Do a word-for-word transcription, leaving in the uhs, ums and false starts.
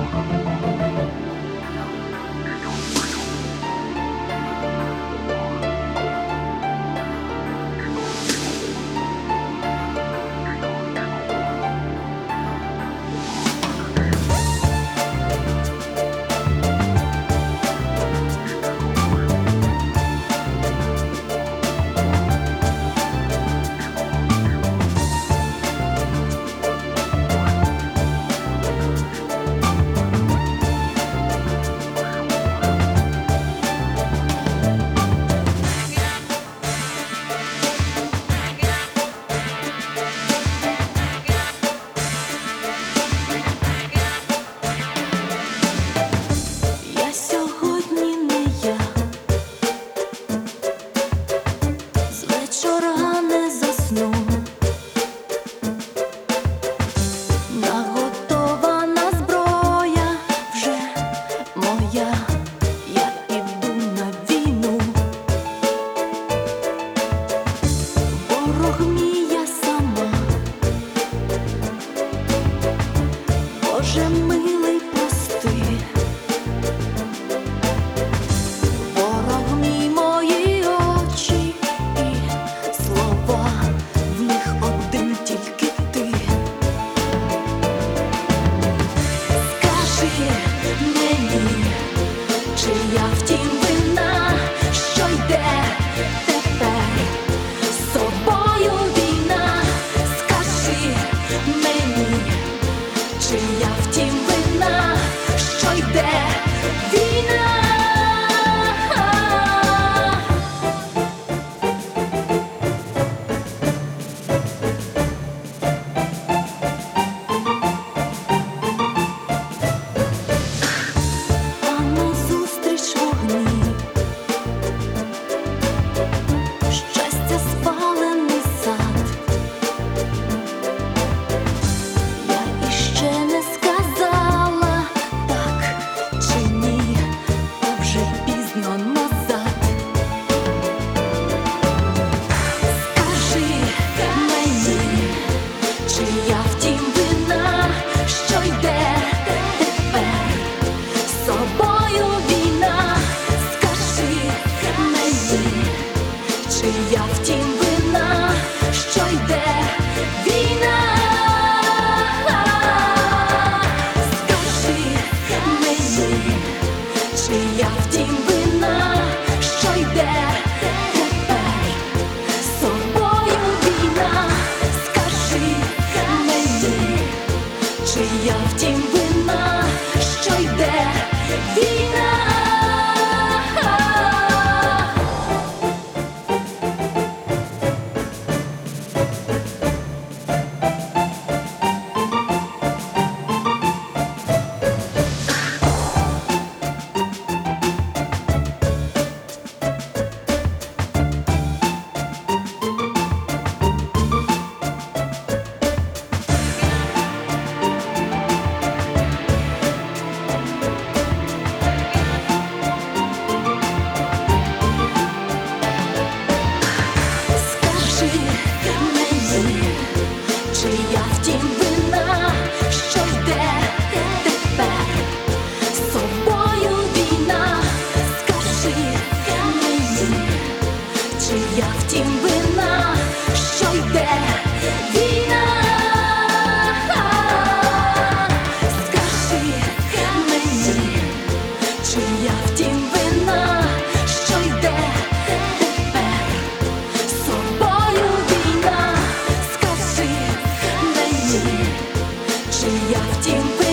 Боже милий, прости, ворог мій, мої очі і слова, в них один тільки ти. Скажи мені, чия втім вина, що йде тепер з собою війна. Скажи мені, чия втім вина, що йде війна. А назустріч вогні, щастя спалений сад. Я іще не сказала так чи ні, та вже й пізно назад. Скажи мені, чия втім вина, що йде тепер з собою війна. Скажи мені, чия втім вина, що йде війна. Скажи мені, чия втім вина, що йде тепер з собою війна. Скажи мені, чия втім вина, що йде війна. Скажи мені, чия втім вина, що йде тепер з собою війна. Скажи мені, чия втім вина, що йде війна. Скажи мені, чия втім вина, що йде тепер з собою війна. Скажи мені, чия втім вина.